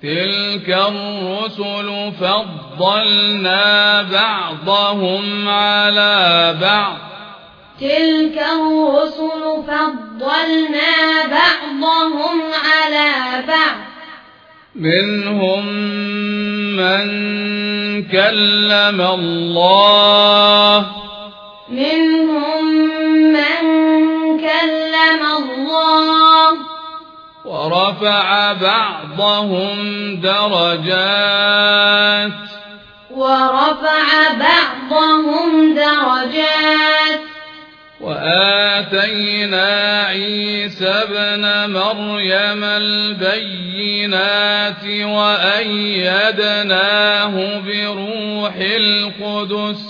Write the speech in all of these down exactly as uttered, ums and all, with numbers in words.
تلك الرسل فضلنا بعضهم على بعض تلك الرسل فضلنا بعضهم على بعض منهم من كلم الله منهم من كلم الله ورفع بعضهم درجات ورفع بعضهم درجات وآتينا عيسى ابن مريم البينات وأيدناه بروح القدس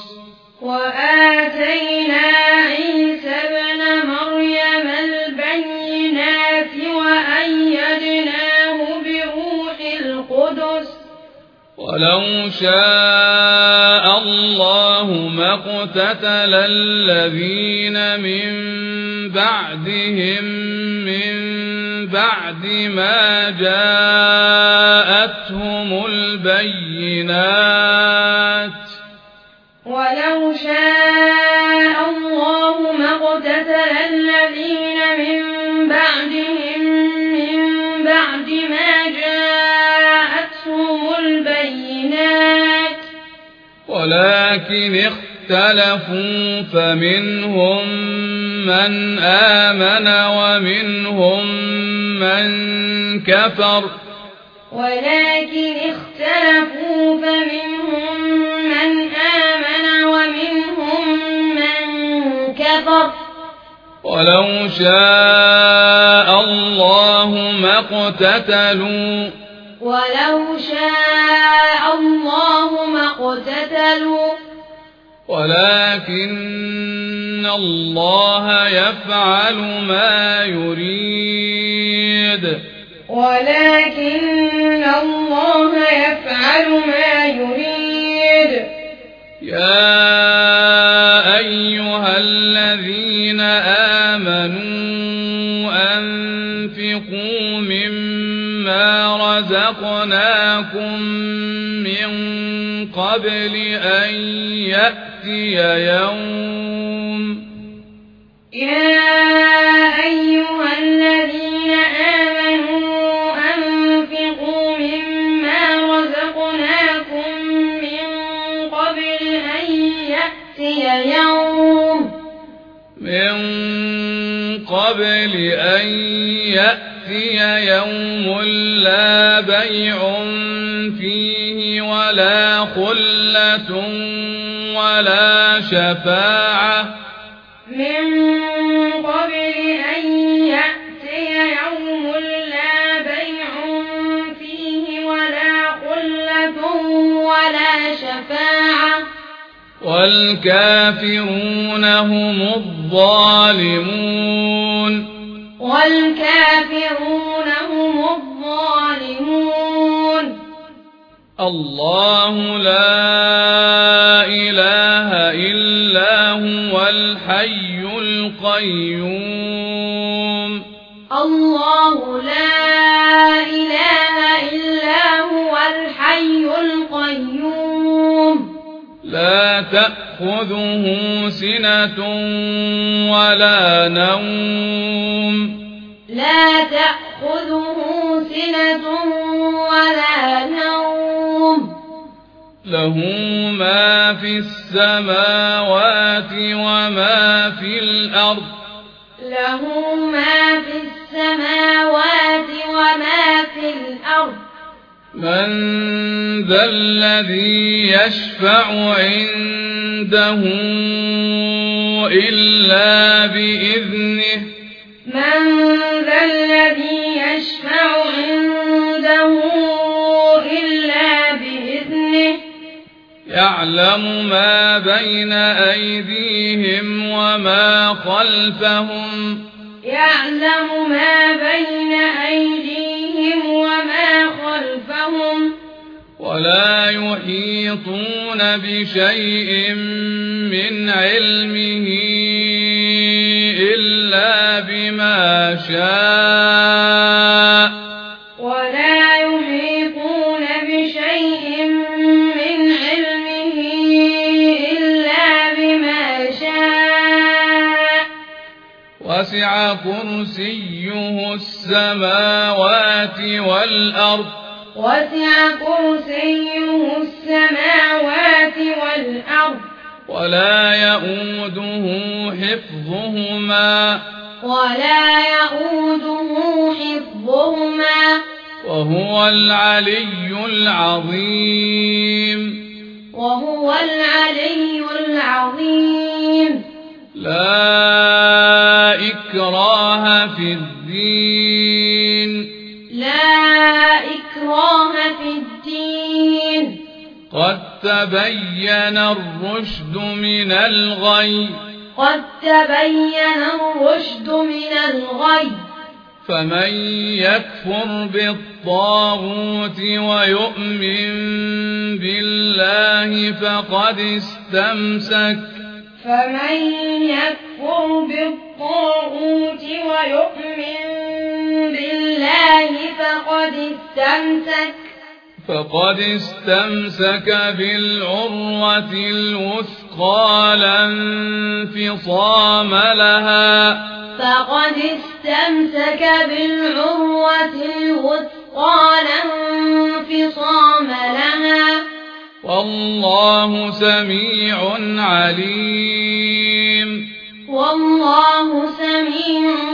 وآتينا عيسى ابن مريم البينات وأيدناه بروح القدس ولو شاء الله ما اقتتل الذين من بعدهم من بعد ما جاءتهم البينات ولو شاء الله ما اقتتل الذين من بعدهم من بعد ما جاءتهم البينات ولكن اختلفوا فمنهم من آمن ومنهم من كفر ولكن اختلفوا فمنهم من آمن ومنهم من كفر ولو شاء الله ما اقتتلوا ولو شاء الله ما اقتتلوا ولكن الله يفعل ما يريد ولكن الله يفعل ما يريد يا أيها الذين آمنوا أنفقوا مما رزقناكم من قبل أن يأتي يوم يا أيها الذين آمنوا أنفقوا مما رزقناكم من قبل أن يأتي يوم من قبل أن يأتي يوم لا بيع فيه ولا خلة ولا شفاعة من قبل أن يأتي يوم لا بيع فيه ولا خلة ولا شفاعة والكافرون هم الظالمون والكافرون هم الظالمون الله لا إله إلا هو الحي القيوم الله لا إله إلا هو الحي القيوم لا تأخذه سنة ولا نوم لا تأخذه سنة ولا نوم له ما في السماوات وما في الأرض له ما في السماوات وما في الأرض من ذا الذي يشفع عنده إلا بإذنه من ذا الذي يشفع عنده إلا بإذنه يعلم ما بين أيديهم وما خلفهم يعلم ما بين أيديهم وما خلفهم ولا يحيطون بشيء من علمه إلا بما شاء ولا يحيطون وسع كرسيه السماوات والأرض وسع كرسيه السماوات والأرض ولا يؤوده حفظهما ولا يؤوده حفظهما وهو العلي العظيم وهو العلي العظيم. لا إكراه في الدين لا إكراه في الدين قد تبين الرشد من الغي قد تبين الرشد من الغي فمن يكفر بالطاغوت ويؤمن بالله فقد استمسك فمن يكفر بالطاغوت ويؤمن بالله فقد استمسك فقد استمسك بالعروة الوثقى لا انفصام لها فقد استمسك بالعروة الوثقى لا انفصام لها. والله سميع عليم. والله سميع